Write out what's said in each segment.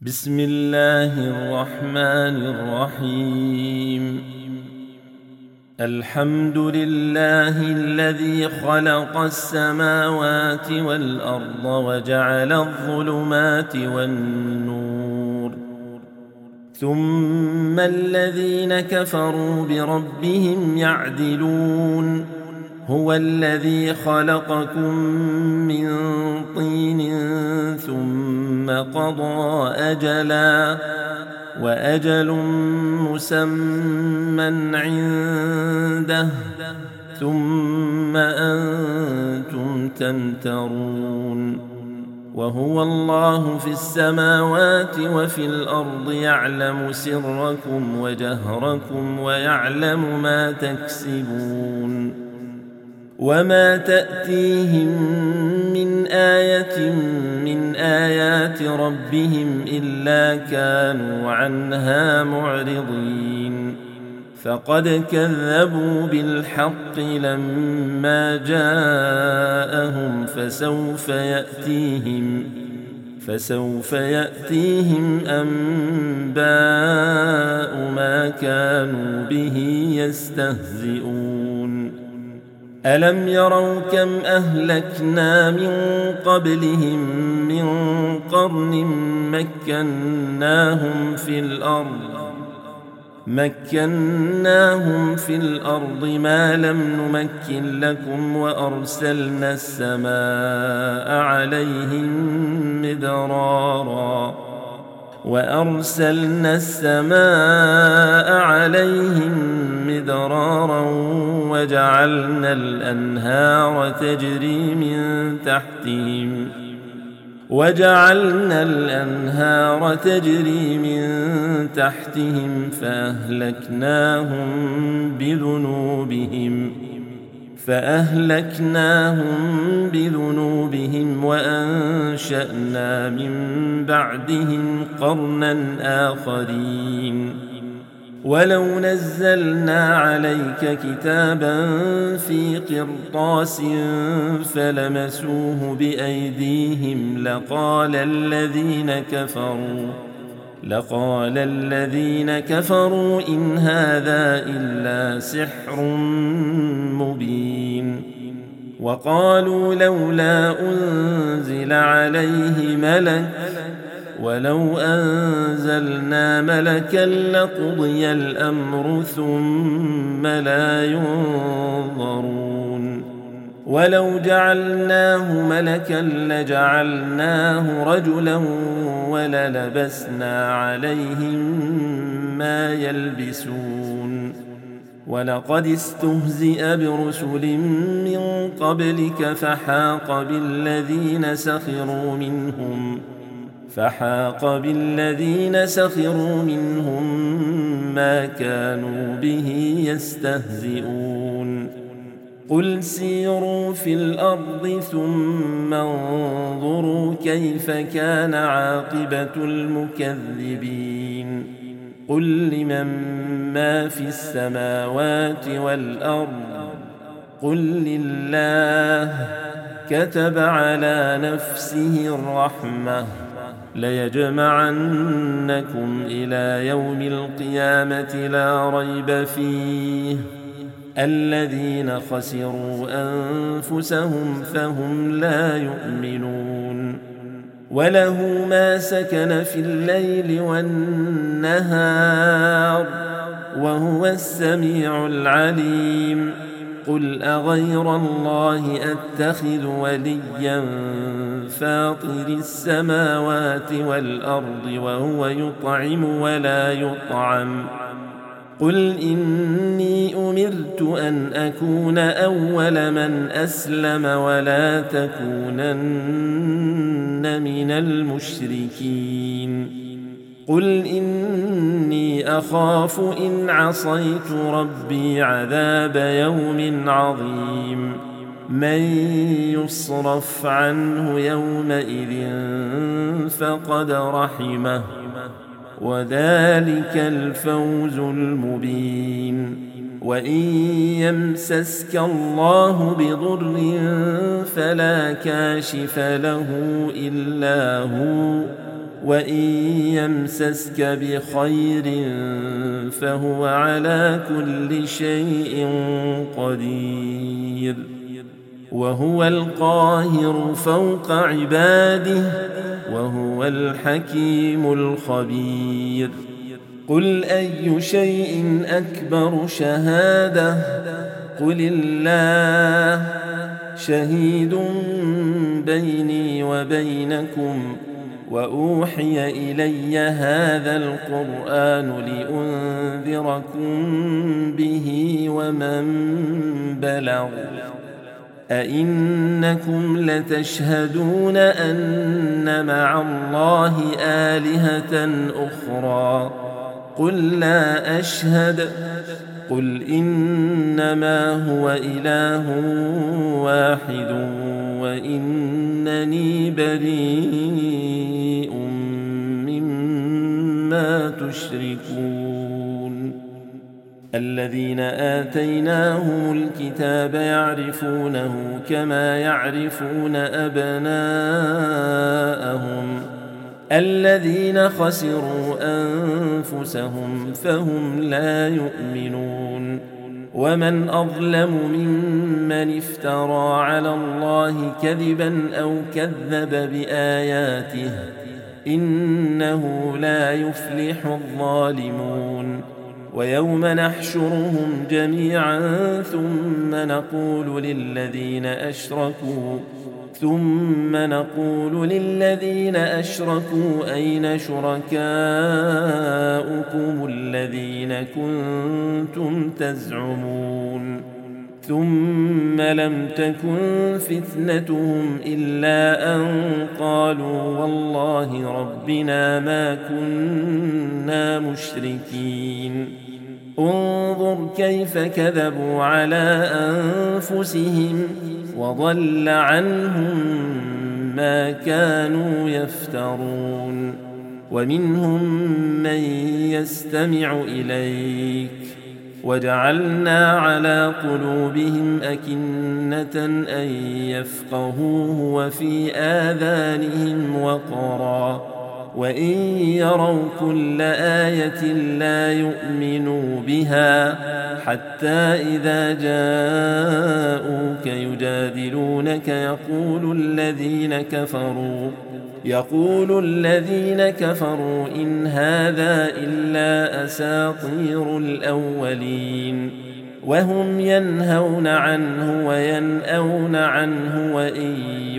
بسم الله الرحمن الرحيم. الحمد لله الذي خلق السماوات والأرض وجعل الظلمات والنور، ثم الذين كفروا بربهم يعدلون. هو الذي خلقكم من طين ثم قضى أجلا، وأجل مسمى عنده، ثم أنتم تمترون. وهو الله في السماوات وفي الأرض، يعلم سركم وجهركم ويعلم ما تكسبون. وما تأتيهم من آية من آيات ربهم إلا كانوا عنها معرضين. فقد كذبوا بالحق لما جاءهم، فسوف يأتيهم أنباء ما كانوا به يستهزئون. ألم يروا كم أهلكنا من قبلهم من قرن مكناهم في الأرض ما لم نمكن لكم، وأرسلنا السماء عليهم مدرارا وجعلنا الأنهار تجري من تحتهم فأهلكناهم بذنوبهم وأنشأنا من بعدهم قرنا آخرين. ولو نزلنا عليك كتابا في قرطاس فلمسوه بأيديهم لقال الذين كفروا إن هذا إلا سحر مبين. وقالوا لولا أنزل عليه ملك، ولو أنزلنا ملكا لقضي الأمر ثم لا ينظرون. ولو جعلناه ملكا لجعلناه رجلا وللبسنا عليهم ما يلبسون. ولقد استهزئ برسل من قبلك فحاق بالذين سخروا منهم ما كانوا به يستهزئون. قل سيروا في الأرض ثم انظروا كيف كان عاقبة المكذبين. قل لمن ما في السماوات والأرض، قل لله. كتب على نفسه الرحمة، ليجمعنكم إلى يوم القيامة لا ريب فيه. الذين خسروا أنفسهم فهم لا يؤمنون. وله ما سكن في الليل والنهار، وهو السميع العليم. قل أغير الله أتخذ وليا فاطر السماوات والأرض وهو يطعم ولا يطعم. قل إني أمرت أن أكون أول من أسلم ولا تكونن من المشركين. قل إني أخاف إن عصيت ربي عذاب يوم عظيم. من يصرف عنه يومئذ فقد رحمه، وذلك الفوز المبين. وإن يمسسك الله بضر فلا كاشف له إلا هو، وإن يمسسك بخير فهو على كل شيء قدير وهو القاهر فوق عباده وهو الحكيم الخبير قل أي شيء أكبر شهادة قل الله شهيد بيني وبينكم وأوحي إلي هذا القرآن لأنذركم به ومن بلغ أئنكم لتشهدون أن مع الله آلهة أخرى قل لا أشهد قل إنما هو إله واحد وإنني بريء مما تشركون الذين آتيناهم الكتاب يعرفونه كما يعرفون أبناءهم الذين خسروا أنفسهم فهم لا يؤمنون ومن أظلم ممن افترى على الله كذبا أو كذب بآياته إنه لا يفلح الظالمون ويوم نحشرهم جميعا ثم نقول للذين أشركوا أين شركاؤكم الذين كنتم تزعمون ثم لم تكن فتنتهم إلا أن قالوا والله ربنا ما كنا مشركين انظر كيف كذبوا على أنفسهم وضل عنهم ما كانوا يفترون ومنهم من يستمع إليك وجعلنا على قلوبهم أكنة أن يفقهوه وفي آذانهم وقرا وإن يروا كل آية لا يؤمنوا بها حتى إذا جاءوك يجادلونك يقول الذين كفروا إن هذا إلا أساطير الأولين وهم ينهون عنه وينأون عنه وإن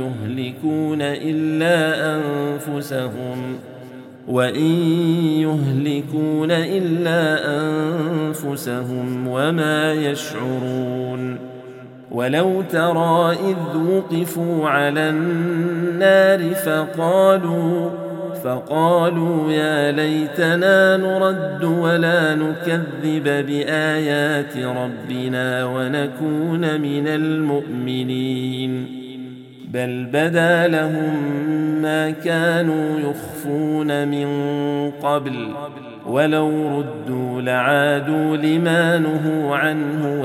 يهلكون إلا أنفسهم وما يشعرون ولو ترى إذ وقفوا على النار فقالوا يا ليتنا نرد ولا نكذب بآيات ربنا ونكون من المؤمنين بل بدا لهم ما كانوا يخفون من قبل ولو ردوا لعادوا لما نهوا عنه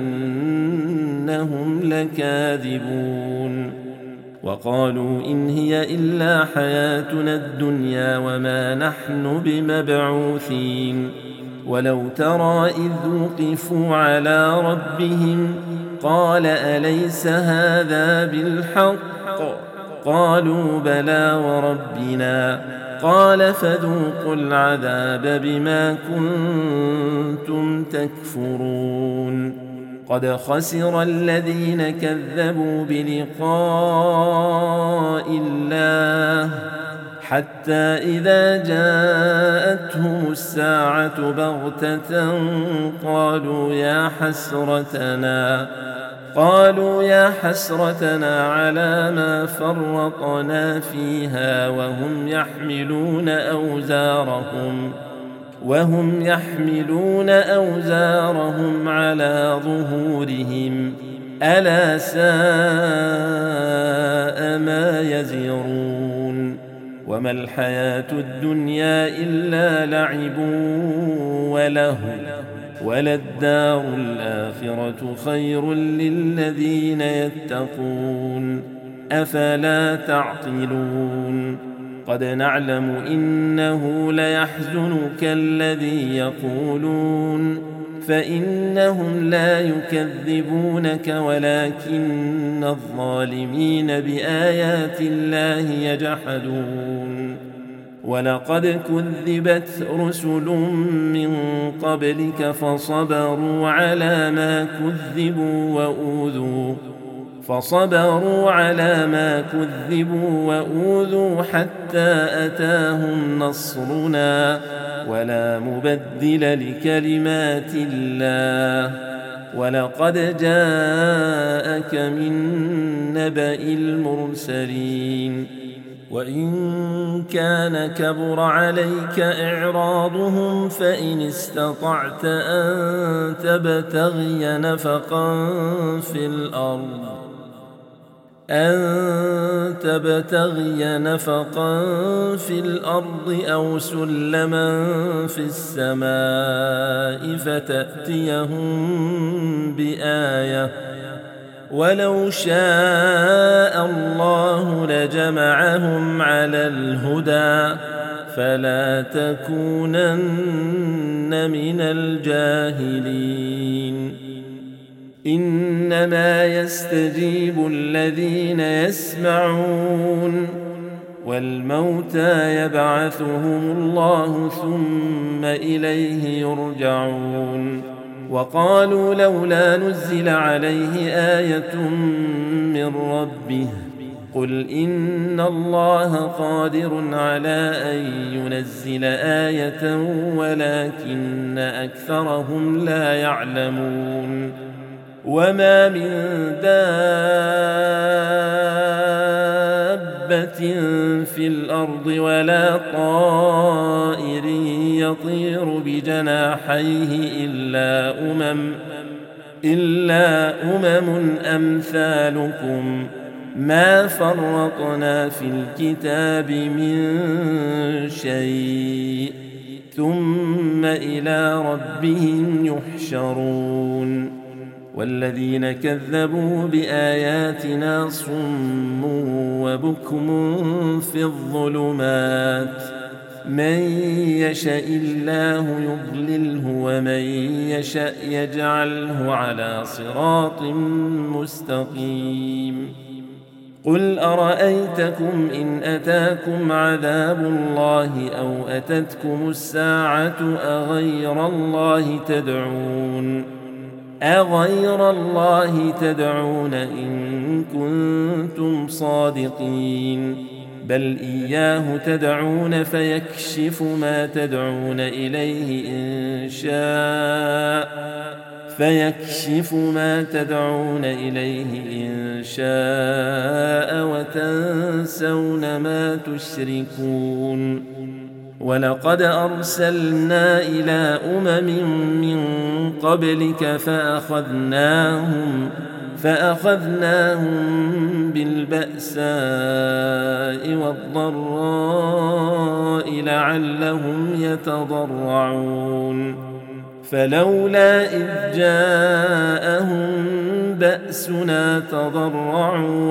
وإنهم لكاذبون وقالوا إن هي إلا حياتنا الدنيا وما نحن بمبعوثين ولو ترى إذ وقفوا على ربهم قال أليس هذا بالحق قالوا بلى وربنا قال فذوقوا العذاب بما كنتم تكفرون قد خسر الذين كذبوا بلقاء الله حتى إذا جاءتهم الساعة بغتة قالوا يا حسرتنا على ما فرطنا فيها وهم يحملون أوزارهم على ظهورهم ألا ساء ما يزرون وما الحياة الدنيا إلا لعب وله وللدار الآخرة خير للذين يتقون أفلا تعقلون قد نعلم إنه ليحزنك الذي يقولون فإنهم لا يكذبونك ولكن الظالمين بآيات الله يجحدون ولقد كذبت رسل من قبلك فصبروا على ما كذبوا وأوذوا حتى أتاهم نصرنا ولا مبدل لكلمات الله ولقد جاءك من نبأ المرسلين وإن كان كبر عليك إعراضهم فإن استطعت أن تبتغي نفقا في الأرض أو سلما في السماء فتأتيهم بآية ولو شاء الله لجمعهم على الهدى فلا تكونن من الجاهلين إنما يستجيب الذين يسمعون والموتى يبعثهم الله ثم إليه يرجعون وقالوا لولا نزل عليه آية من ربه قل إن الله قادر على أن ينزل آية ولكن أكثرهم لا يعلمون وما من دابة في الأرض ولا طائر يطير بجناحيه إلا أمم أمثالكم ما فرطنا في الكتاب من شيء ثم إلى ربهم يحشرون والذين كذبوا بآياتنا صم وبكم في الظلمات من يشاء الله يضلله ومن يشاء يجعله على صراط مستقيم قل أرأيتكم إن أتاكم عذاب الله أو أتتكم الساعة أغير الله تدعون إن كنتم صادقين بل إياه تدعون فيكشف ما تدعون إليه إن شاء وتنسون ما تشركون ولقد أرسلنا إلى أمم من قبلك فأخذناهم بالبأساء والضراء لعلهم يتضرعون فلولا إذ جاءهم بأسنا تضرعوا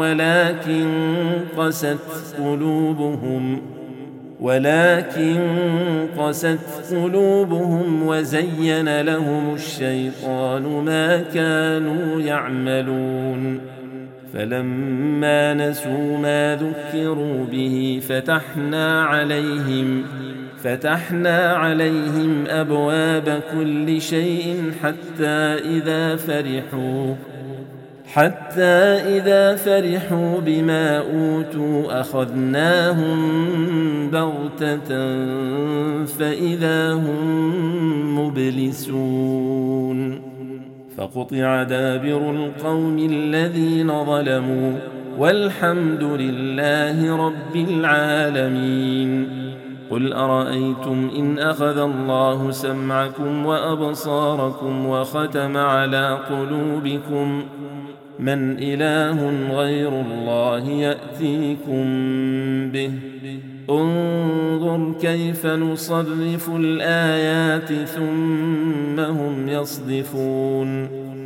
ولكن قست قلوبهم وزين لهم الشيطان ما كانوا يعملون فلما نسوا ما ذكروا به فتحنا عليهم أبواب كل شيء حتى إذا فرحوا بما أوتوا أخذناهم بغتة فإذا هم مبلسون فقطع دابر القوم الذين ظلموا والحمد لله رب العالمين قل أرأيتم إن أخذ الله سمعكم وأبصاركم وختم على قلوبكم من إله غير الله يأتيكم به انظر كيف نصرف الآيات ثم هم يصدفون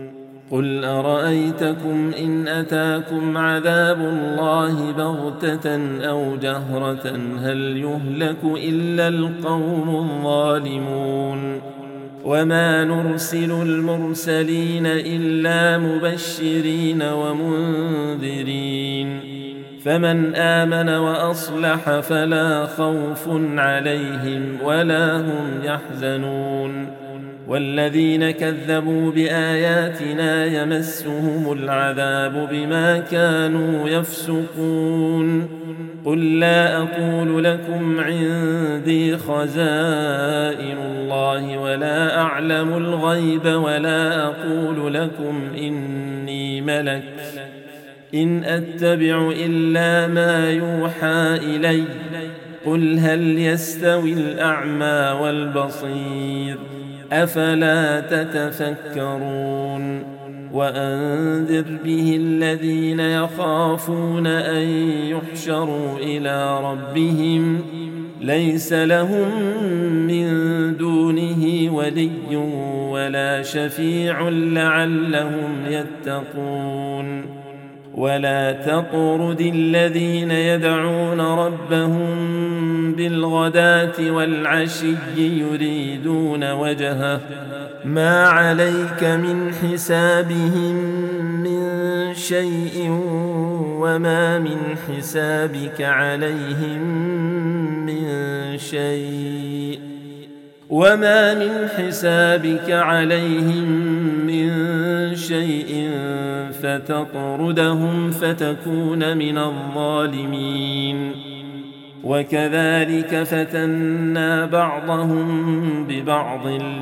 قل أرأيتكم إن أتاكم عذاب الله بغتة أو جهرة هل يهلك إلا القوم الظالمون وما نرسل المرسلين إلا مبشرين ومنذرين فمن آمن وأصلح فلا خوف عليهم ولا هم يحزنون والذين كذبوا بآياتنا يمسهم العذاب بما كانوا يفسقون قل لا أقول لكم عندي خزائن الله ولا أعلم الغيب ولا أقول لكم إني ملك إن أتبع إلا ما يوحى إلي قل هل يستوي الأعمى والبصير أفلا تتفكرون وأنذر به الذين يخافون أن يحشروا إلى ربهم ليس لهم من دونه ولي ولا شفيع لعلهم يتقون ولا تطرد الذين يدعون ربهم بالغداة والعشي يريدون وجهه ما عليك من حسابهم من شيء وما من حسابك عليهم من شيء وما من حسابك عليهم من شيء فتطردهم فتكون من الظالمين وكذلك فتنا بعضهم ببعض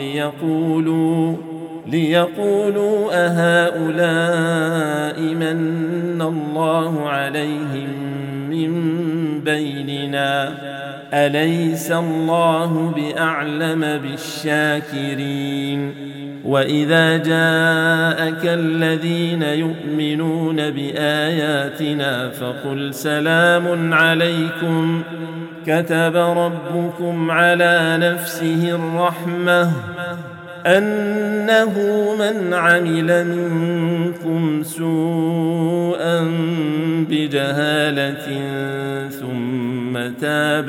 ليقولوا أهؤلاء من الله عليهم من بيننا أليس الله بأعلم بالشاكرين وإذا جاءك الذين يؤمنون بآياتنا فقل سلام عليكم كتب ربكم على نفسه الرحمة أنه من عمل منكم سوءا بجهالة ثم تاب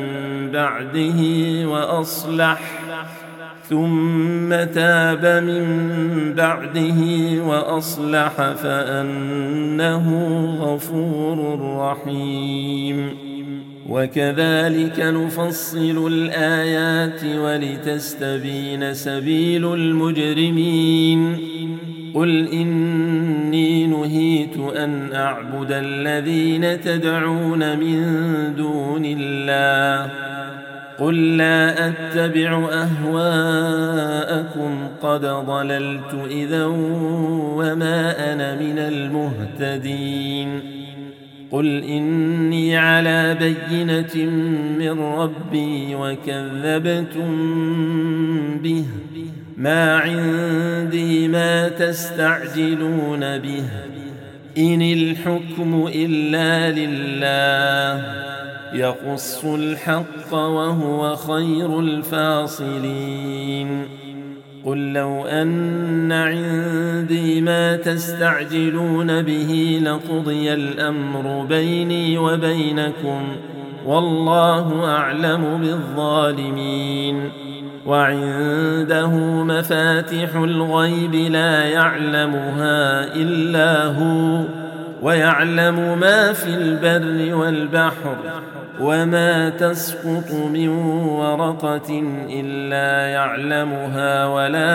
من بعده وأصلح فأنه غفور رحيم وكذلك نفصل الآيات ولتستبين سبيل المجرمين قل إني نهيت أن أعبد الذين تدعون من دون الله قل لا أتبع أهواءكم قد ضللت إذا وما أنا من المهتدين قل إني على بينة من ربي وكذبتم به ما عندي ما تستعجلون به إن الحكم إلا لله يقص الحق وهو خير الفاصلين قل لو أن عندي ما تستعجلون به لقضي الأمر بيني وبينكم والله أعلم بالظالمين وعنده مفاتح الغيب لا يعلمها إلا هو ويعلم ما في البر والبحر وما تسقط من ورقة إلا يعلمها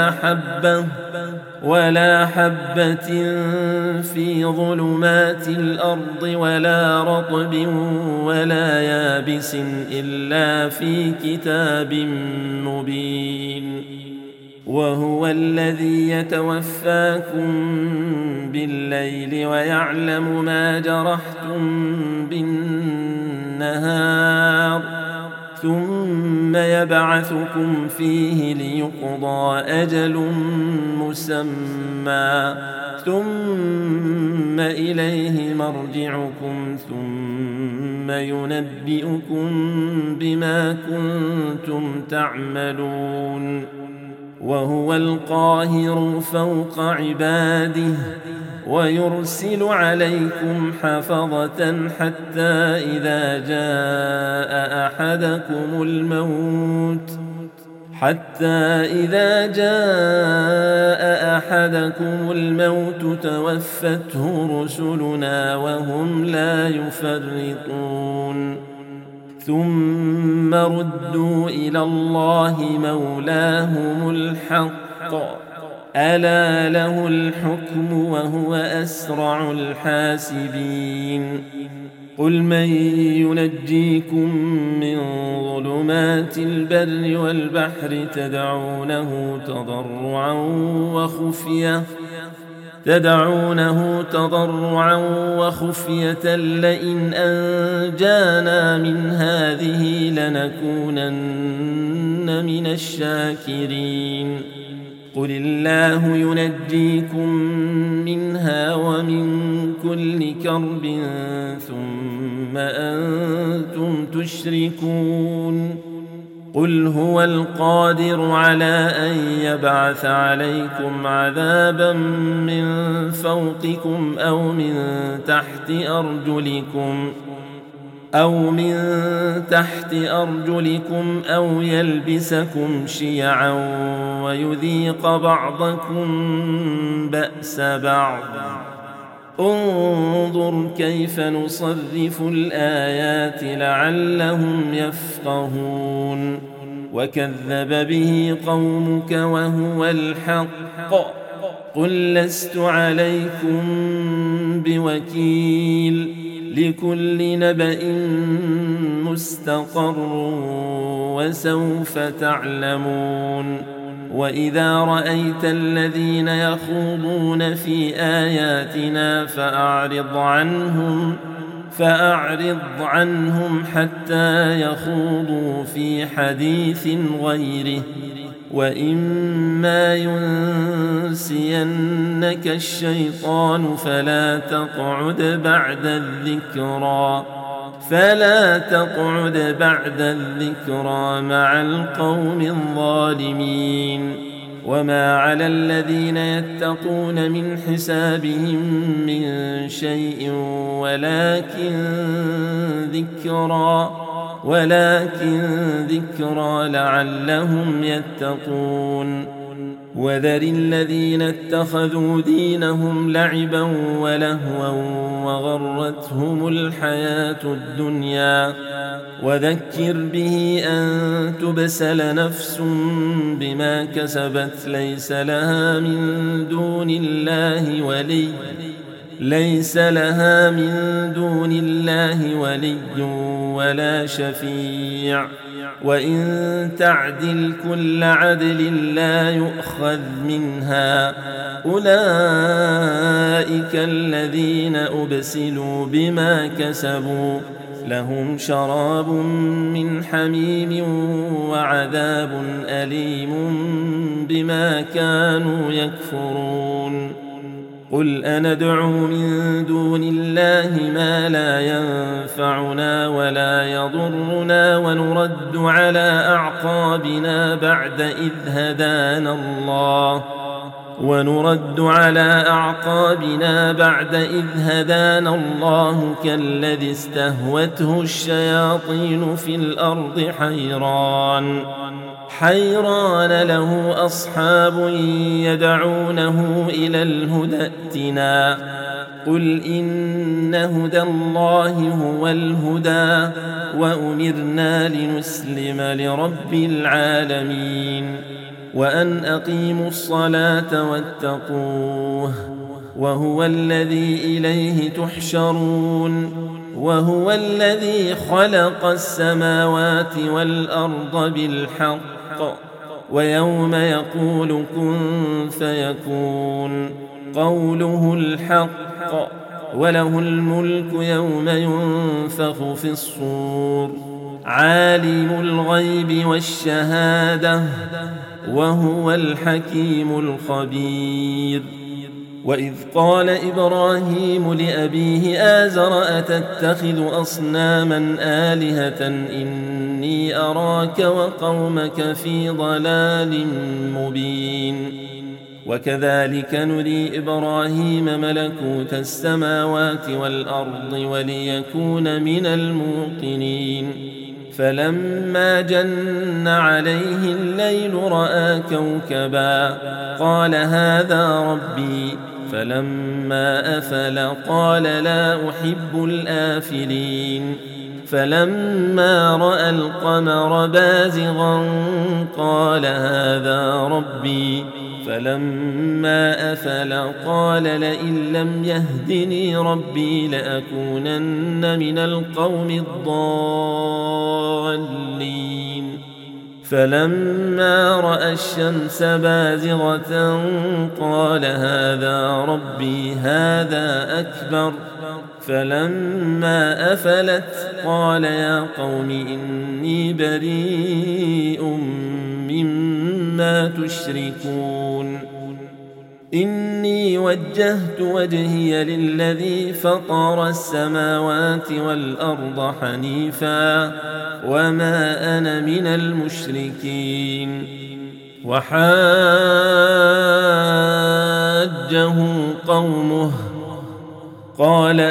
ولا حبة في ظلمات الأرض ولا رطب ولا يابس إلا في كتاب مبين وهو الذي يتوفاكم بالليل ويعلم ما جرحتم بالنهار ثم يبعثكم فيه ليقضى أجل مسمى ثم إليه مرجعكم ثم ينبئكم بما كنتم تعملون وهو القاهر فوق عباده ويرسل عليكم حفظة حتى إذا جاء أحدكم الموت توفته رسلنا وهم لا يفرطون ثم ردوا إلى الله مولاهم الحق ألا له الحكم وهو أسرع الحاسبين قل من ينجيكم من ظلمات البر والبحر تدعونه تضرعا وخفية لئن أنجانا من هذه لنكونن من الشاكرين قل الله ينجيكم منها ومن كل كرب ثم أنتم تشركون قل هو القادر على أن يبعث عليكم عذابا من فوقكم أو من تحت أرجلكم أو يلبسكم شيعا ويذيق بعضكم بأس بعض انظر كيف نصرف الآيات لعلهم يفقهون وكذب به قومك وهو الحق قل لست عليكم بوكيل لكل نبأ مستقر وسوف تعلمون وإذا رأيت الذين يخوضون في آياتنا فأعرض عنهم حتى يخوضوا في حديث غيره وإما ينسينك الشيطان فلا تقعد بعد الذكرى مع القوم الظالمين وما على الذين يتقون من حسابهم من شيء ولكن ذكرى لعلهم يتقون وذر الذين اتخذوا دينهم لعبا ولهوا وغرتهم الحياة الدنيا وذكر به أن تبسل نفس بما كسبت ليس لها من دون الله ولي ولا شفيع وإن تعدل كل عدل لا يؤخذ منها أولئك الذين أبسلوا بما كسبوا لهم شراب من حميم وعذاب أليم بما كانوا يكفرون قل أندعو من دون الله ما لا ينفعنا ولا يضرنا ونرد على أعقابنا بعد إذ هدانا الله كالذي استهوته الشياطين في الأرض حيران له أصحاب يدعونه إلى الهدى ائتنا قل إن هدى الله هو الهدى وأمرنا لنسلم لرب العالمين وأن أقيموا الصلاة واتقوه وهو الذي إليه تحشرون وهو الذي خلق السماوات والأرض بالحق ويوم يقول كن فيكون قوله الحق وله الملك يوم ينفخ في الصور عالم الغيب والشهادة وهو الحكيم الخبير وإذ قال إبراهيم لأبيه آزر أتتخذ أصناما آلهة إني أراك وقومك في ضلال مبين وكذلك نري إبراهيم ملكوت السماوات والأرض وليكون من الموقنين فلما جن عليه الليل رأى كوكبا قال هذا ربي فلما أفل قال لا أحب الآفلين فلما رأى القمر بازغا قال هذا ربي فلما أفل قال لئن لم يهدني ربي لأكونن من القوم الضالين فلما رأى الشمس بازغة قال هذا ربي هذا أكبر فلما أفلت قال يا قوم إني بريء مما تشركون إني وجهت وجهي للذي فطر السماوات والأرض حنيفا وما أنا من المشركين وحاجه قومه قال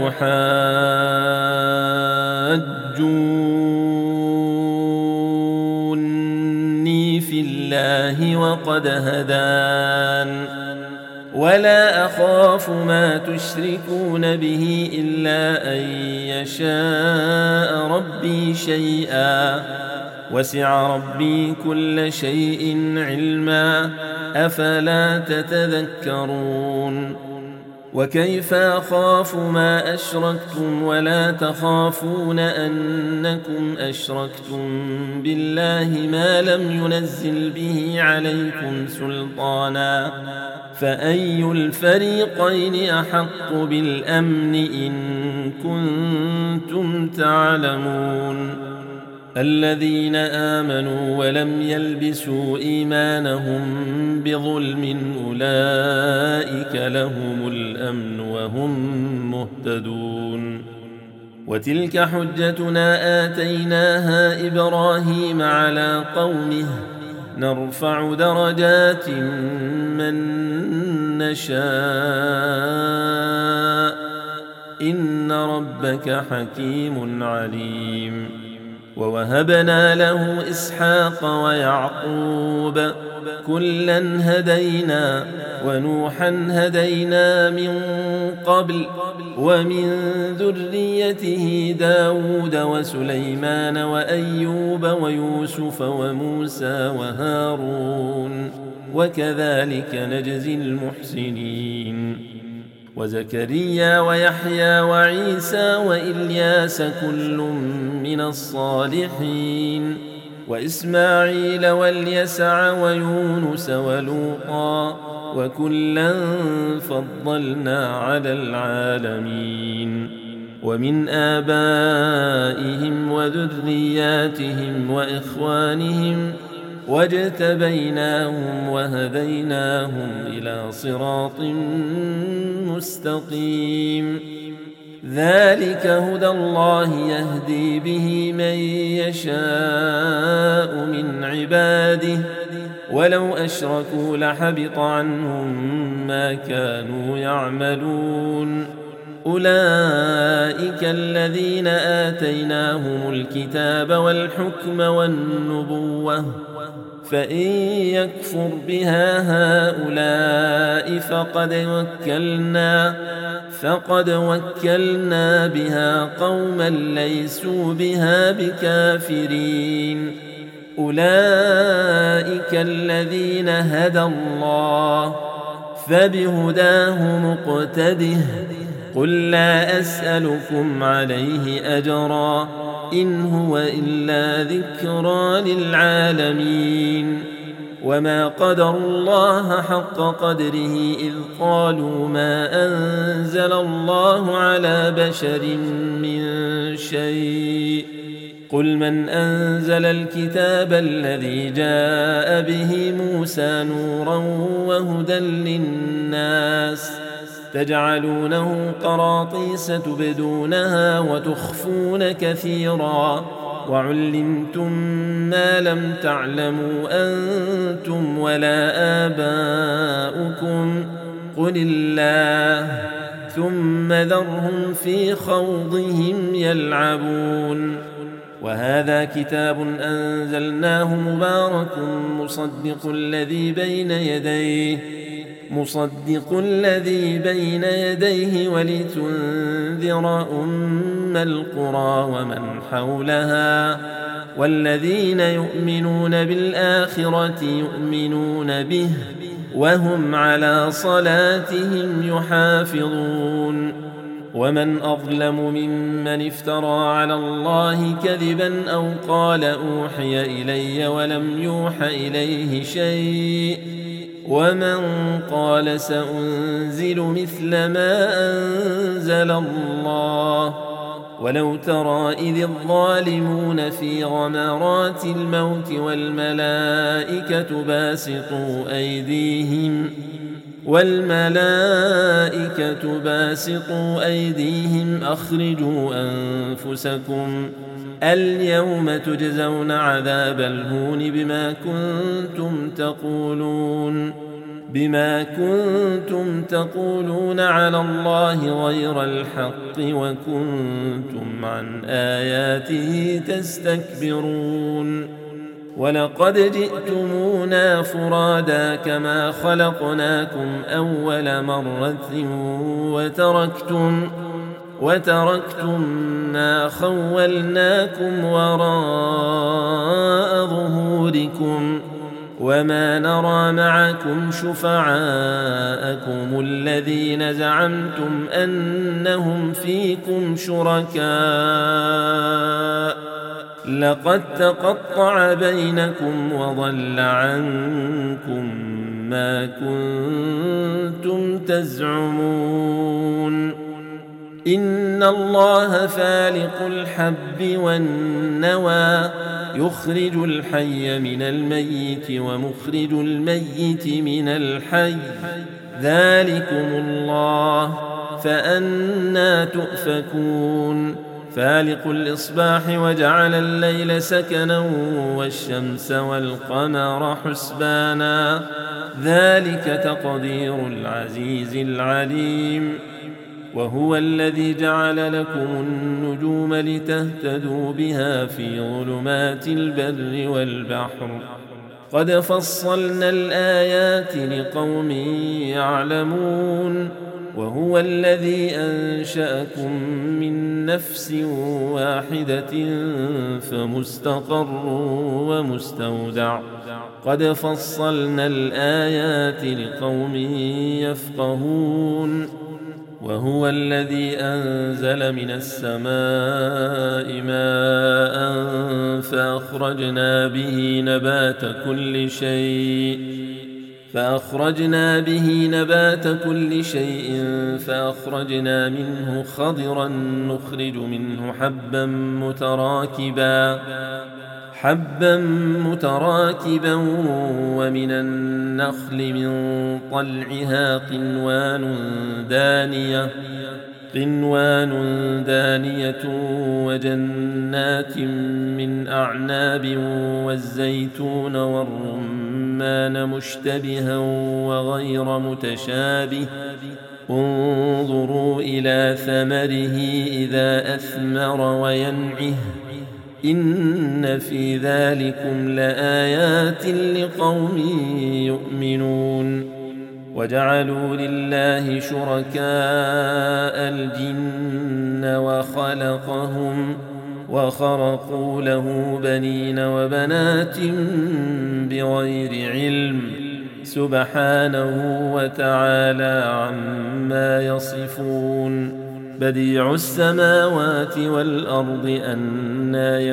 أتحاجوني في الله وقد هدان ولا أخاف ما تشركون به إلا أن يشاء ربي شيئا وسع ربي كل شيء علما أفلا تتذكرون وكيف أخاف ما أشركتم ولا تخافون أنكم أشركتم بالله ما لم ينزل به عليكم سلطانا فأي الفريقين أحق بالأمن إن كنتم تعلمون الذين آمنوا ولم يلبسوا إيمانهم بظلم أولئك لهم الأمن وهم مهتدون وتلك حجتنا آتيناها إبراهيم على قومه نرفع درجات من نشاء إن ربك حكيم عليم ووهبنا له إسحاق ويعقوب كلا هدينا ونوحا هدينا من قبل ومن ذريته داود وسليمان وأيوب ويوسف وموسى وهارون وكذلك نجزي المحسنين وزكريا ويحيى وعيسى وإلياس كل من الصالحين وإسماعيل واليسع ويونس ولوطا وكلا فضلنا على العالمين ومن آبائهم وذرياتهم وإخوانهم واجتبيناهم وهديناهم إلى صراط مستقيم ذلك هدى الله يهدي به من يشاء من عباده ولو أشركوا لحبط عنهم ما كانوا يعملون أولئك الذين آتيناهم الكتاب والحكم والنبوة فإن يكفر بها هؤلاء فقد وكلنا بها قوما ليسوا بها بكافرين أولئك الذين هدى الله فبهداه مقتده قل لا أسألكم عليه أجرا إن هو إلا ذكرى للعالمين وما قدروا الله حق قدره إذ قالوا ما أنزل الله على بشر من شيء قل من أنزل الكتاب الذي جاء به موسى نورا وهدى للناس تجعلونه قراطيس تبدونها وتخفون كثيرا وعلمتم ما لم تعلموا أنتم ولا آباؤكم قل الله ثم ذرهم في خوضهم يلعبون. وهذا كتاب أنزلناه مبارك مصدق الذي بين يديه ولتنذر أم القرى ومن حولها والذين يؤمنون بالآخرة يؤمنون به وهم على صلاتهم يحافظون. ومن أظلم ممن افترى على الله كذبا أو قال أوحي إلي ولم يوح إليه شيء ومن قال سأنزل مثل ما أنزل الله. ولو ترى إذ الظالمون في غمرات الموت والملائكة باسطوا أيديهم أخرجوا أنفسكم اليوم تجزون عذاب الهون بما كنتم تقولون على الله غير الحق وكنتم عن آياته تستكبرون. ولقد جئتمونا فرادا كما خلقناكم أول مرة وتركتم ما خولناكم وراء ظهوركم وما نرى معكم شفعاءكم الذين زعمتم أنهم فيكم شركاء لقد تقطع بينكم وضل عنكم ما كنتم تزعمون. إن الله فالق الحب والنوى يخرج الحي من الميت ومخرج الميت من الحي ذلكم الله فأنى تؤفكون. فالق الإصباح وجعل الليل سكنا والشمس والقمر حسبانا ذلك تقدير العزيز العليم. وهو الذي جعل لكم النجوم لتهتدوا بها في ظلمات البر والبحر قد فصلنا الآيات لقوم يعلمون. وهو الذي أنشأكم من نفس واحدة فمستقر ومستودع قد فصلنا الآيات لقوم يفقهون. وهو الذي أنزل من السماء ماء فأخرجنا به نبات كل شيء فأخرجنا منه خضرا نخرج منه حبا متراكبا ومن النخل من طلعها قنوان دانية وجنات من أعناب والزيتون والرمان مشتبها وغير متشابه انظروا إلى ثمره إذا أثمر وينعه إن في ذلكم لآيات لقوم يؤمنون. وجعلوا لله شركاء الجن وخرقوا له بنين وبنات بغير علم سبحانه وتعالى عما يصفون. بديع السماوات والأرض أنى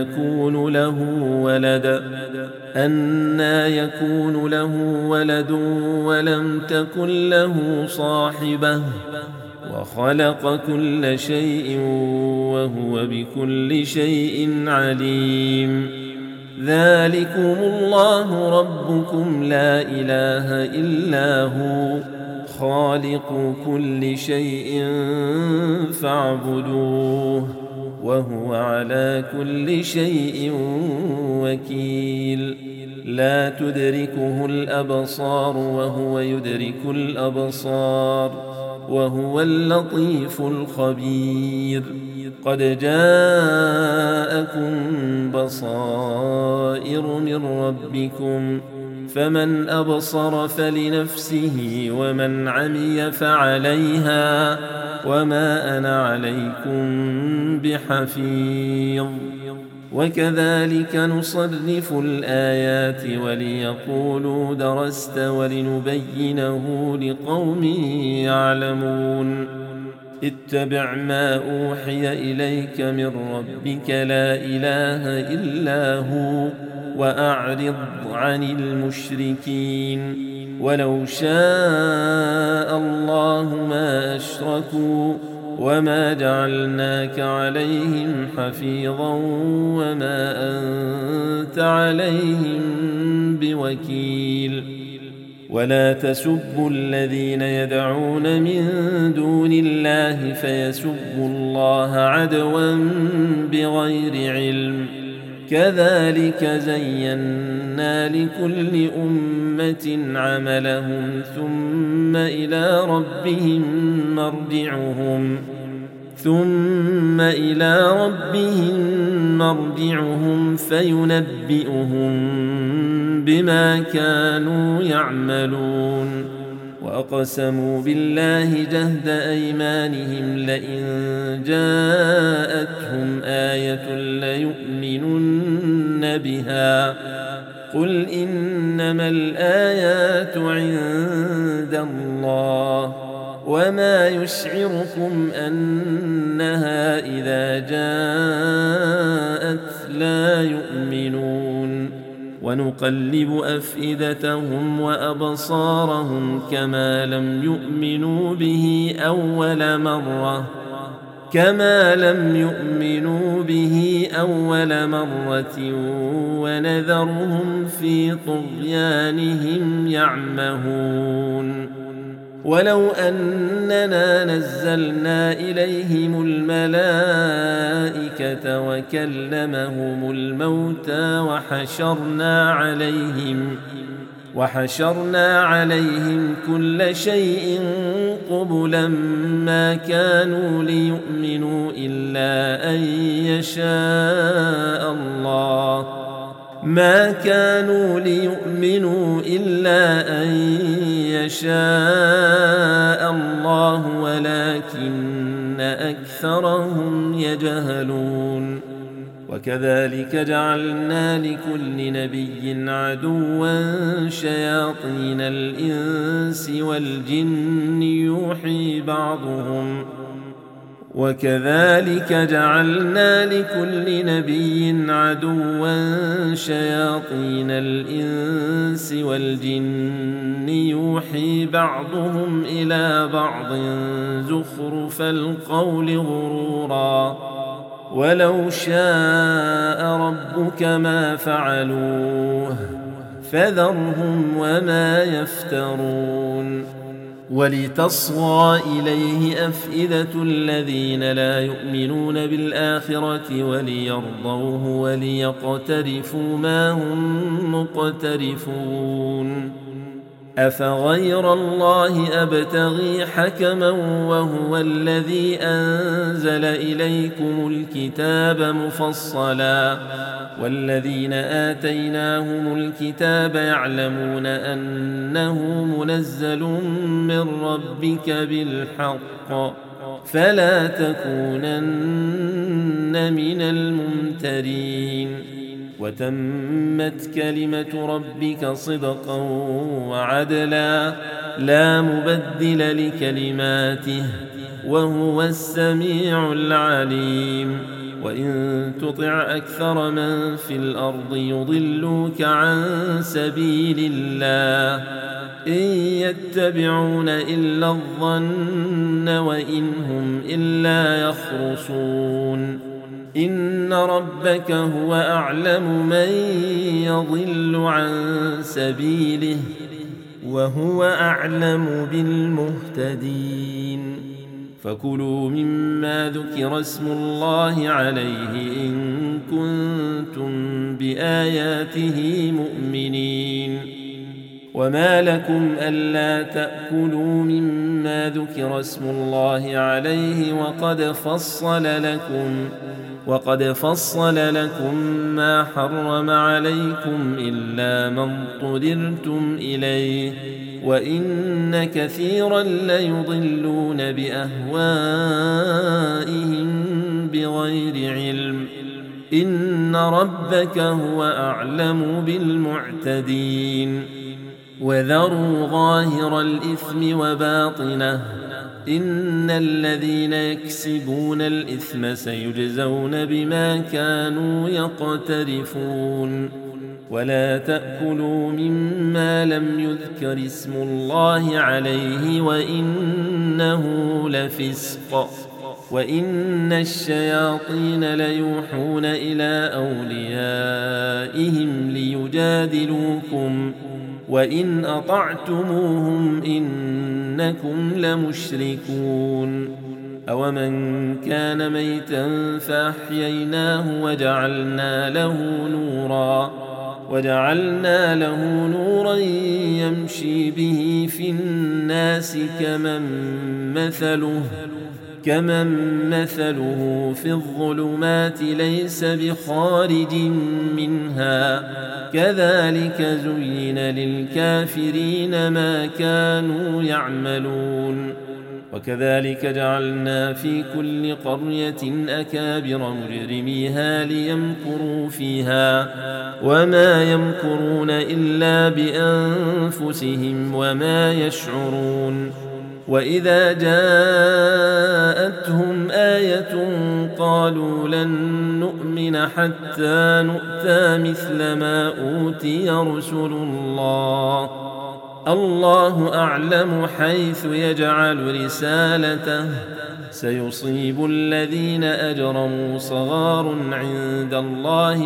يكون له ولد ولم تكن له صاحبة وخلق كل شيء وهو بكل شيء عليم. ذلكم الله ربكم لا إله إلا هو خالق كل شيء فاعبدوه وهو على كل شيء وكيل لا تدركه الأبصار وهو يدرك الأبصار وهو اللطيف الخبير قد جاءكم بصائر من ربكم فمن أبصر فلنفسه ومن عمي فعليها وما أنا عليكم بحفيظ وكذلك نصرف الآيات وليقولوا درست ولنبينه لقوم يعلمون اتبع ما أوحي إليك من ربك لا إله إلا هو وأعرض عن المشركين ولو شاء الله ما أشركوا وما جعلناك عليهم حفيظا وما أنت عليهم بوكيل ولا تسبوا الذين يدعون من دون الله فيسبوا الله عدوا بغير علم كذلك زينا لكل أمة عملهم ثم إلى ربهم مرجعهم فينبئهم بما كانوا يعملون وأقسموا بالله جهد أيمانهم لئن جاءتهم آية ليؤمنن بها قل إنما الآيات عند الله وما يشعركم أنها إذا جاءت لا يؤمنون ونقلب أفئدتهم وأبصارهم كما لم يؤمنوا به أول مرة ونذرهم في طغيانهم يعمهون ولو أننا نزلنا إليهم الملائكة وكلمهم الموتى وحشرنا عليهم كل شيء قبلا ما كانوا ليؤمنوا إلا أن يشاء الله ولكن أكثرهم يجهلون وكذلك جعلنا لكل نبي عدوا شياطين الإنس والجن يوحي بعضهم إلى بعض زخرف القول غرورا ولو شاء ربك ما فعلوه فذرهم وما يفترون ولتصغى إليه أفئدة الذين لا يؤمنون بالآخرة وليرضوه وليقترفوا ما هم مقترفون أفغير الله أبتغي حكما وهو الذي أنزل إليكم الكتاب مفصلا والذين آتيناهم الكتاب يعلمون أنه منزل من ربك بالحق فلا تكونن من الممترين وتمت كلمة ربك صدقا وعدلا لا مبدل لكلماته وهو السميع العليم وإن تطع أكثر من في الأرض يضلوك عن سبيل الله إن يتبعون إلا الظن وإن هم إلا يخرصون إن ربك هو أعلم من يضل عن سبيله وهو أعلم بالمهتدين فكلوا مما ذكر اسم الله عليه إن كنتم بآياته مؤمنين. وما لكم ألا تأكلوا مما ذكر اسم الله عليه وقد فصل لكم ما حرم عليكم إلا ما اضطررتم إليه، وإن كثيرا ليضلون بأهوائهم بغير علم. إن ربك هو أعلم بالمعتدين. وذروا ظاهر الإثم وباطنه، إن الذين يكسبون الإثم سيجزون بما كانوا يقترفون. ولا تأكلوا مما لم يذكر اسم الله عليه وإنه لفسق، وإن الشياطين ليوحون إلى أوليائهم ليجادلوكم، وإن أطعتموهم إنكم لمشركون. أومن كان ميتا فأحييناه وجعلنا له نورا يمشي به في الناس كمن مثله في الظلمات ليس بخارج منها، كذلك زين للكافرين ما كانوا يعملون. وكذلك جعلنا في كل قرية أكابر مجرميها ليمكروا فيها، وما يمكرون إلا بأنفسهم وما يشعرون. وإذا جاءتهم آية قالوا لن نؤمن حتى نؤتى مثل ما أوتي رسل الله، الله أعلم حيث يجعل رسالته، سيصيب الذين أجرموا صغار عند الله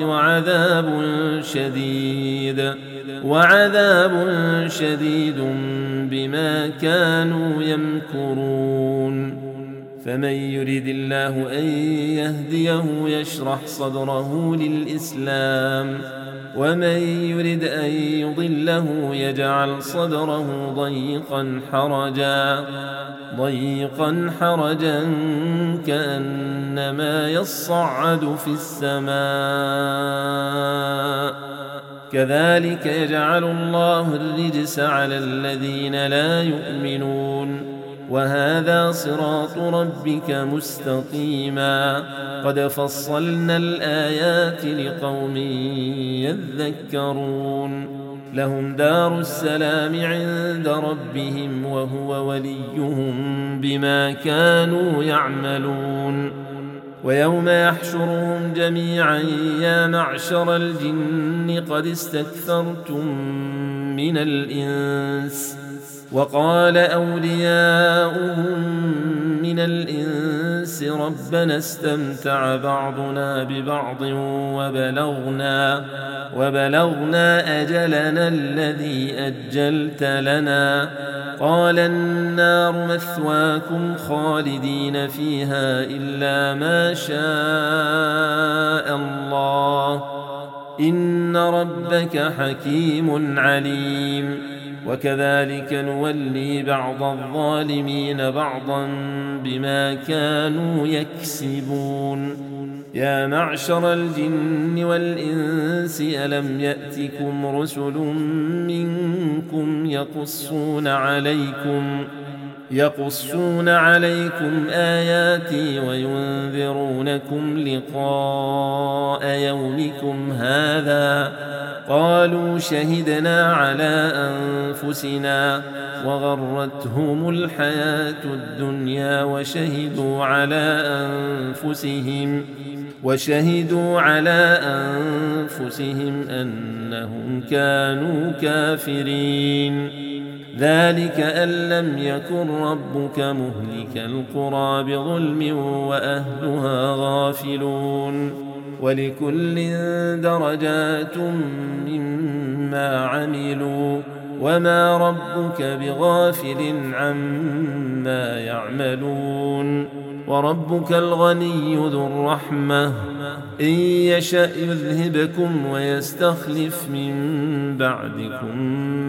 وعذاب شديد بما كانوا يمكرون. فمن يرد الله أن يهديه يشرح صدره للإسلام، ومن يرد أن يضله يجعل صدره ضيقا حرجا كأنما يصعد في السماء. كذلك يجعل الله الرجس على الذين لا يؤمنون. وهذا صراط ربك مستقيما، قد فصلنا الآيات لقوم يذكرون. لهم دار السلام عند ربهم وهو وليهم بما كانوا يعملون. ويوم يحشرهم جميعا يا معشر الجن قد استكثرتم من الإنس، وقال أولياؤهم من الإنس ربنا استمتع بعضنا ببعض وبلغنا أجلنا الذي أجلت لنا، قال النار مثواكم خالدين فيها إلا ما شاء الله، إن ربك حكيم عليم. وكذلك نولي بعض الظالمين بعضا بما كانوا يكسبون. يا معشر الجن والإنس ألم يأتكم رسل منكم يقصون عليكم آياتي وينذرونكم لقاء يومكم هذا؟ قالوا شهدنا على أنفسنا وغرتهم الحياة الدنيا وشهدوا على أنفسهم أنهم كانوا كافرين. ذلك أن لم يكن ربك مهلك القرى بظلم وأهلها غافلون. ولكل درجات مما عملوا وما ربك بغافل عما يعملون وربك الغني ذو الرحمة إن يشأ يذهبكم ويستخلف من بعدكم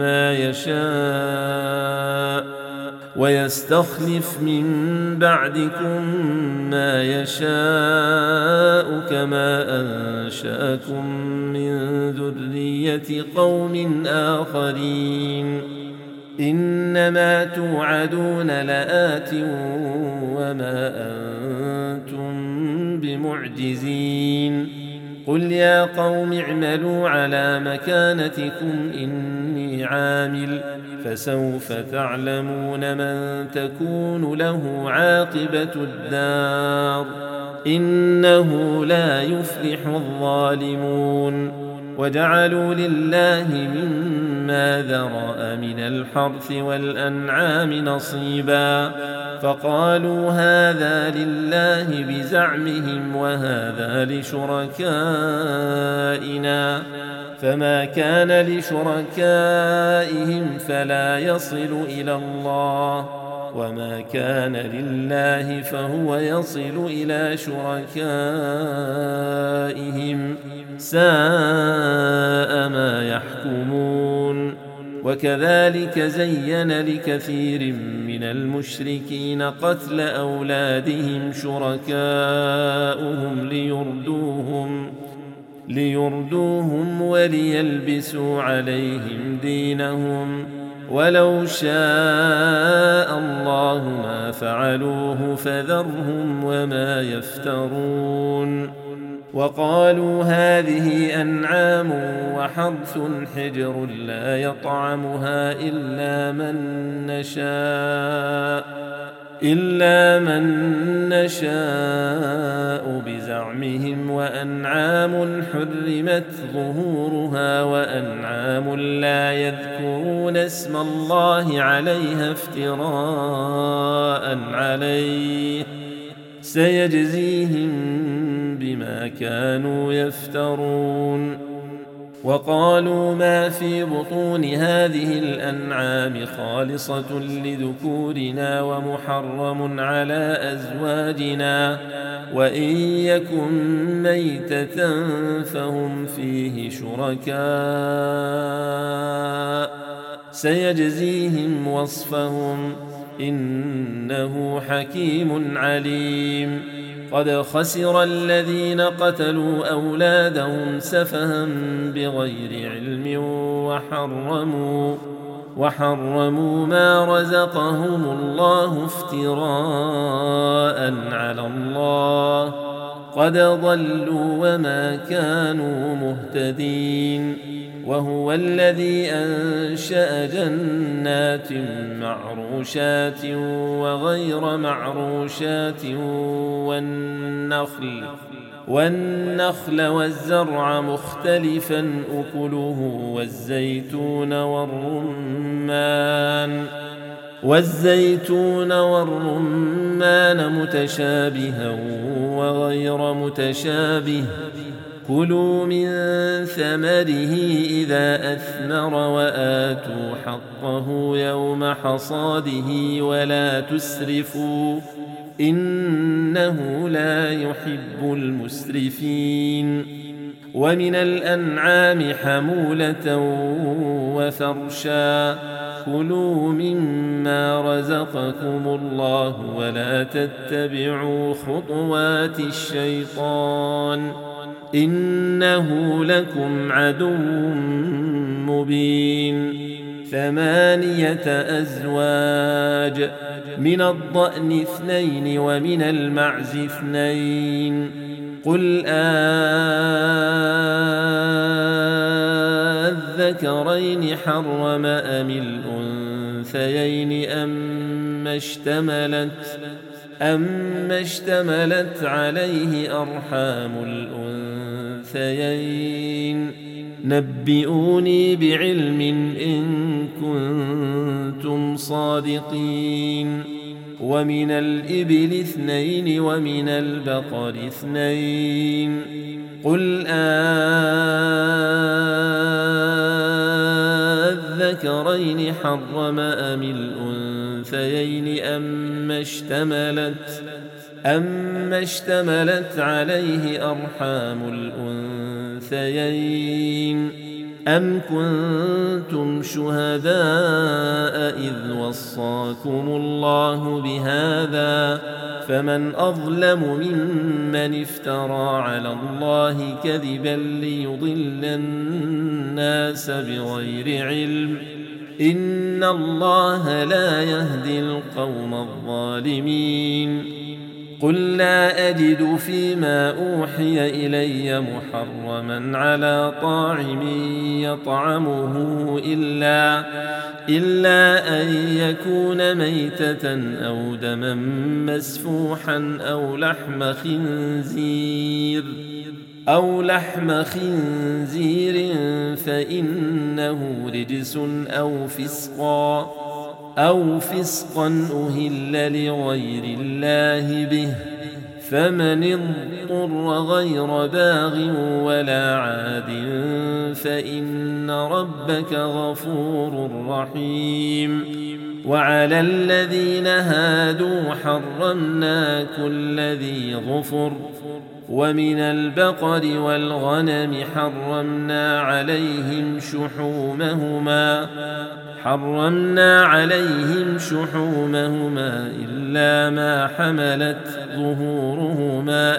ما يشاء كما أنشأكم من ذرية قوم آخرين إنما توعدون لآت وما أنتم بمعجزين قل يا قوم اعملوا على مكانتكم إني عامل فسوف تعلمون من تكون له عاقبة الدار إنه لا يفلح الظالمون وجعلوا لله مما ذرأ من الحرث والأنعام نصيبا فقالوا هذا لله بزعمهم وهذا لشركائنا فما كان لشركائهم فلا يصل إلى الله وما كان لله فهو يصل إلى شركائهم ساء ما يحكمون وكذلك زين لكثير من المشركين قتل أولادهم شركاؤهم ليردوهم وليلبسوا عليهم دينهم ولو شاء الله ما فعلوه فذرهم وما يفترون وقالوا هذه أنعام وحرث حجر لا يطعمها إلا من نشاء بزعمهم وأنعام حرمت ظهورها وأنعام لا يذكرون اسم الله عليها افتراء عليه سيجزيهم بما كانوا يفترون وقالوا ما في بطون هذه الأنعام خالصة لذكورنا ومحرم على أزواجنا وإن يكن ميتة فهم فيه شركاء سيجزيهم وصفهم إنه حكيم عليم قد خسر الذين قتلوا أولادهم سفها بغير علم وحرموا ما رزقهم الله افتراء على الله قد ضلوا وما كانوا مهتدين وهو الذي أنشأ جنات معروشات وغير معروشات والنخل والزرع مختلفا أكله والزيتون والرمان متشابها وغير متشابه كلوا من ثمره إذا أثمر وآتوا حقه يوم حصاده ولا تسرفوا إنه لا يحب المسرفين ومن الأنعام حمولة وفرشا كلوا مما رزقكم الله ولا تتبعوا خطوات الشيطان إنه لكم عدو مبين 8 أزواج من الضأن 2 ومن المعز 2 قل أذكرين حرم أم الأنثيين أما اشتملت عليه أرحام الأنثيين نبئوني بعلم إن كنتم صادقين ومن الإبل 2 ومن البقر 2 قل أذكرين حرم أم الأنثيين أما اشتملت عليه أرحام الأنثيين أم كنتم شهداء إذ وصاكم الله بهذا فمن أظلم ممن افترى على الله كذبا ليضل الناس بغير علم إن الله لا يهدي القوم الظالمين قل لا أجد فيما أوحي إلي محرما على طاعم يطعمه إلا أن يكون ميتة أو دما مسفوحا أو لحم خنزير فإنه رجس أو فسقا أهل لغير الله به فمن اضطر غير باغ ولا عاد فإن ربك غفور رحيم وعلى الذين هادوا حرمنا كل ذي ظفر ومن البقر والغنم حرمنا عليهم شحومهما إلا ما حملت ظهورهما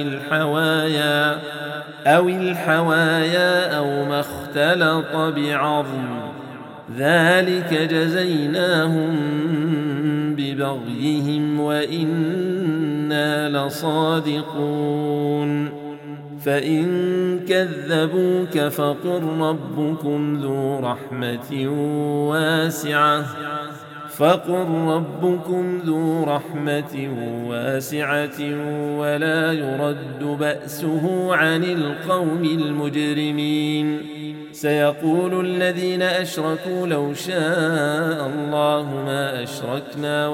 أو الحوايا أو ما اختلط بعظم ذلك جزيناهم ببغيهم وإنا لصادقون فإن كذبوك فقل ربكم ذو رحمة واسعة ولا يرد بأسه عن القوم المجرمين سيقول الذين أشركوا لو شاء الله ما أشركنا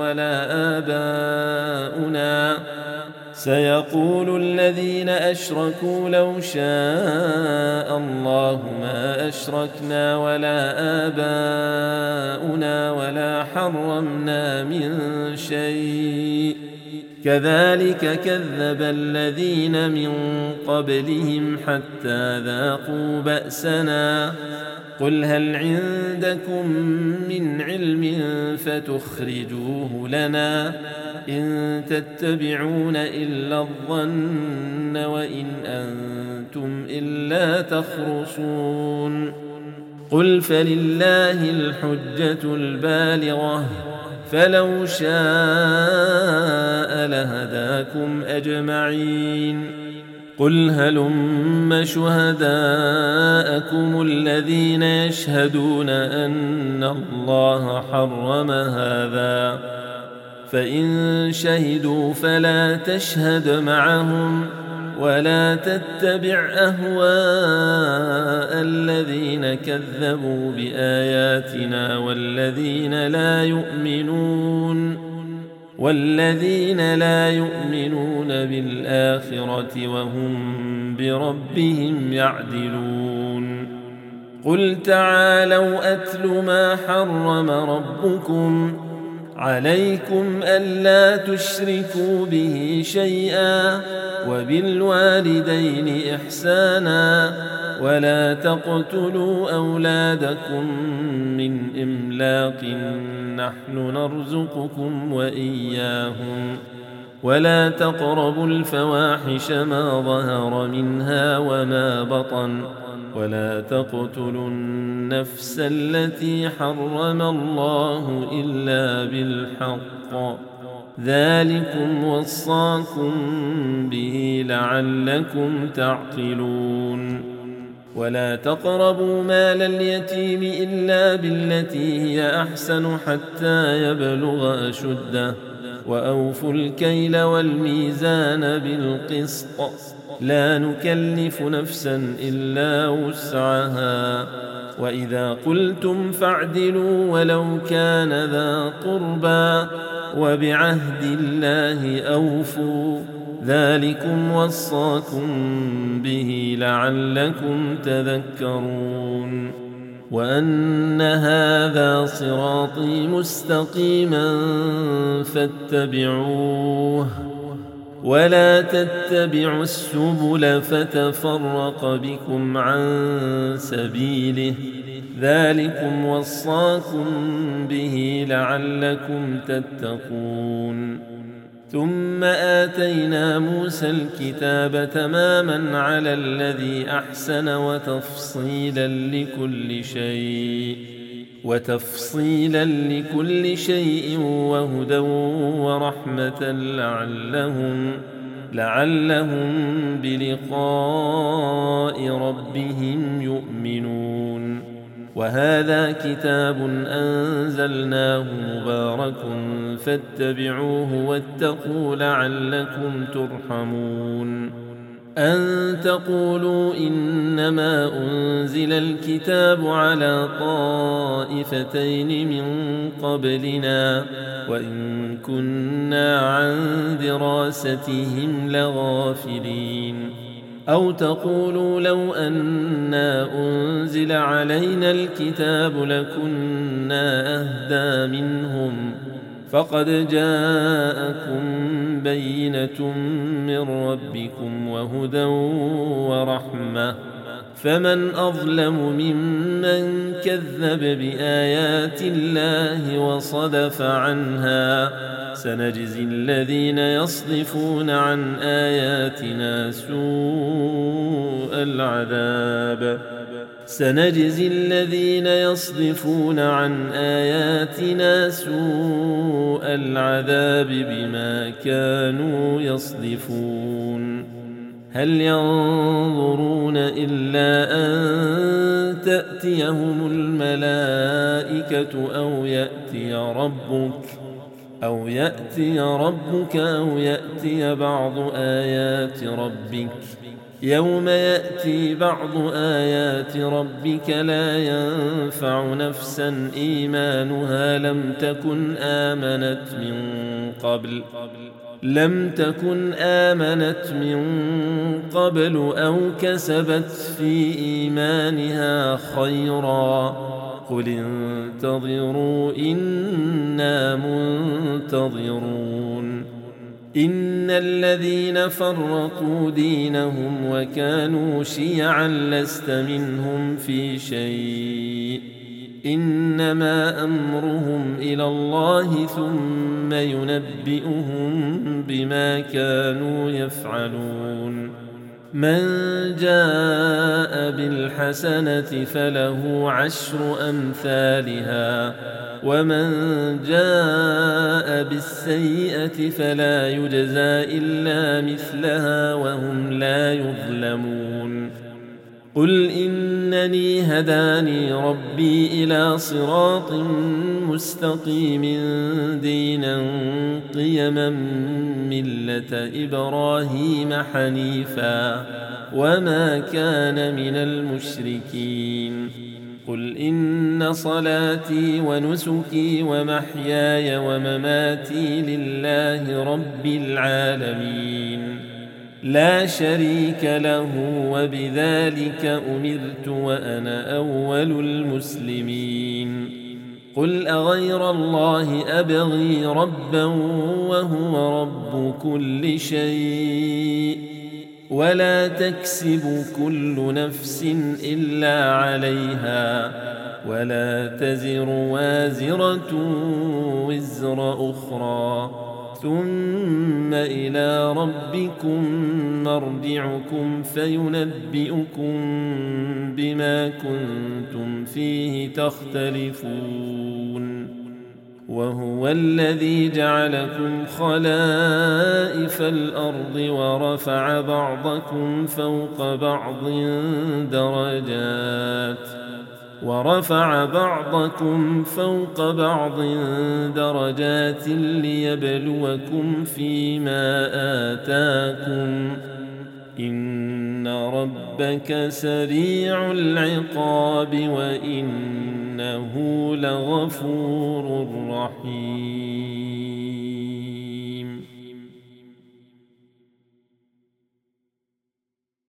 ولا آباؤنا ولا حرمنا من شيء كذلك كذب الذين من قبلهم حتى ذاقوا بأسنا قل هل عندكم من علم فتخرجوه لنا إن تتبعون إلا الظن وإن أنتم إلا تخرصون قل فلله الحجة البالغة فلو شاء لهداكم أجمعين قل هلم شهداءكم الذين يشهدون أن الله حرم هذا فإن شهدوا فلا تشهد معهم ولا تتبع أهواء الذين كذبوا بآياتنا والذين لا يؤمنون بالآخرة وهم بربهم يعدلون قل تعالوا أتل ما حرم ربكم عليكم ألا تشركوا به شيئا وبالوالدين إحسانا ولا تقتلوا أولادكم من إملاق نحن نرزقكم وإياهم ولا تقربوا الفواحش ما ظهر منها وما بطن ولا تقتلوا النفس التي حرم الله إلا بالحق ذلكم وصاكم به لعلكم تعقلون ولا تقربوا مال اليتيم إلا بالتي هي أحسن حتى يبلغ أشده وأوفوا الكيل والميزان بالقسط لا نكلف نفسا إلا وسعها وإذا قلتم فاعدلوا ولو كان ذا قربى وبعهد الله أوفوا ذلكم وصاكم به لعلكم تذكرون وأن هذا صراطي مستقيما فاتبعوه ولا تتبعوا السبل فتفرق بكم عن سبيله ذلكم وصاكم به لعلكم تتقون. ثم آتينا موسى الكتاب تماما على الذي أحسن وتفصيلا لكل شيء وهدى ورحمة لعلهم بلقاء ربهم يؤمنون. وهذا كتاب أنزلناه مبارك فاتبعوه واتقوا لعلكم ترحمون. أن تقولوا إنما أنزل الكتاب على طائفتين من قبلنا وإن كنا عن دراستهم لغافلين. أو تقولوا لو أنا أنزل علينا الكتاب لكنا أهدى منهم فقد جاءكم بينة من ربكم وهدى ورحمة فمن أظلم ممن كذب بآيات الله وصدف عنها. سنجزي الذين يصدفون عن آياتنا سوء العذاب بما كانوا يصدفون. هل ينظرون إلا أن تأتيهم الملائكة أو يأتي ربك أو يأتي بعض آيات ربك. يوم يأتي بعض آيات ربك لا ينفع نفسا إيمانها لم تكن آمنت من قبل أو كسبت في إيمانها خيرا قل انتظروا إنا منتظرون. إن الذين فرقوا دينهم وكانوا شيعا لست منهم في شيء إنما أمرهم إلى الله ثم ينبئهم بما كانوا يفعلون. من جاء بالحسنة فله 10 أمثالها ومن جاء بالسيئة فلا يجزى إلا مثلها وهم لا يظلمون. قل إنني هداني ربي إلى صراط مستقيم دينا قيما ملة إبراهيم حنيفا وما كان من المشركين. قل إن صلاتي ونسكي ومحياي ومماتي لله رب العالمين لا شريك له وبذلك أمرت وأنا أول المسلمين. قل أغير الله أبغي ربا وهو رب كل شيء ولا تكسب كل نفس إلا عليها ولا تزر وازرة وزر أخرى ثم إلى ربكم مرجعكم فينبئكم بما كنتم فيه تختلفون. وهو الذي جعلكم خلائف الأرض ورفع بعضكم فوق بعض درجات ليبلوكم فيما آتاكم إن ربك سريع العقاب وإنه لغفور رحيم.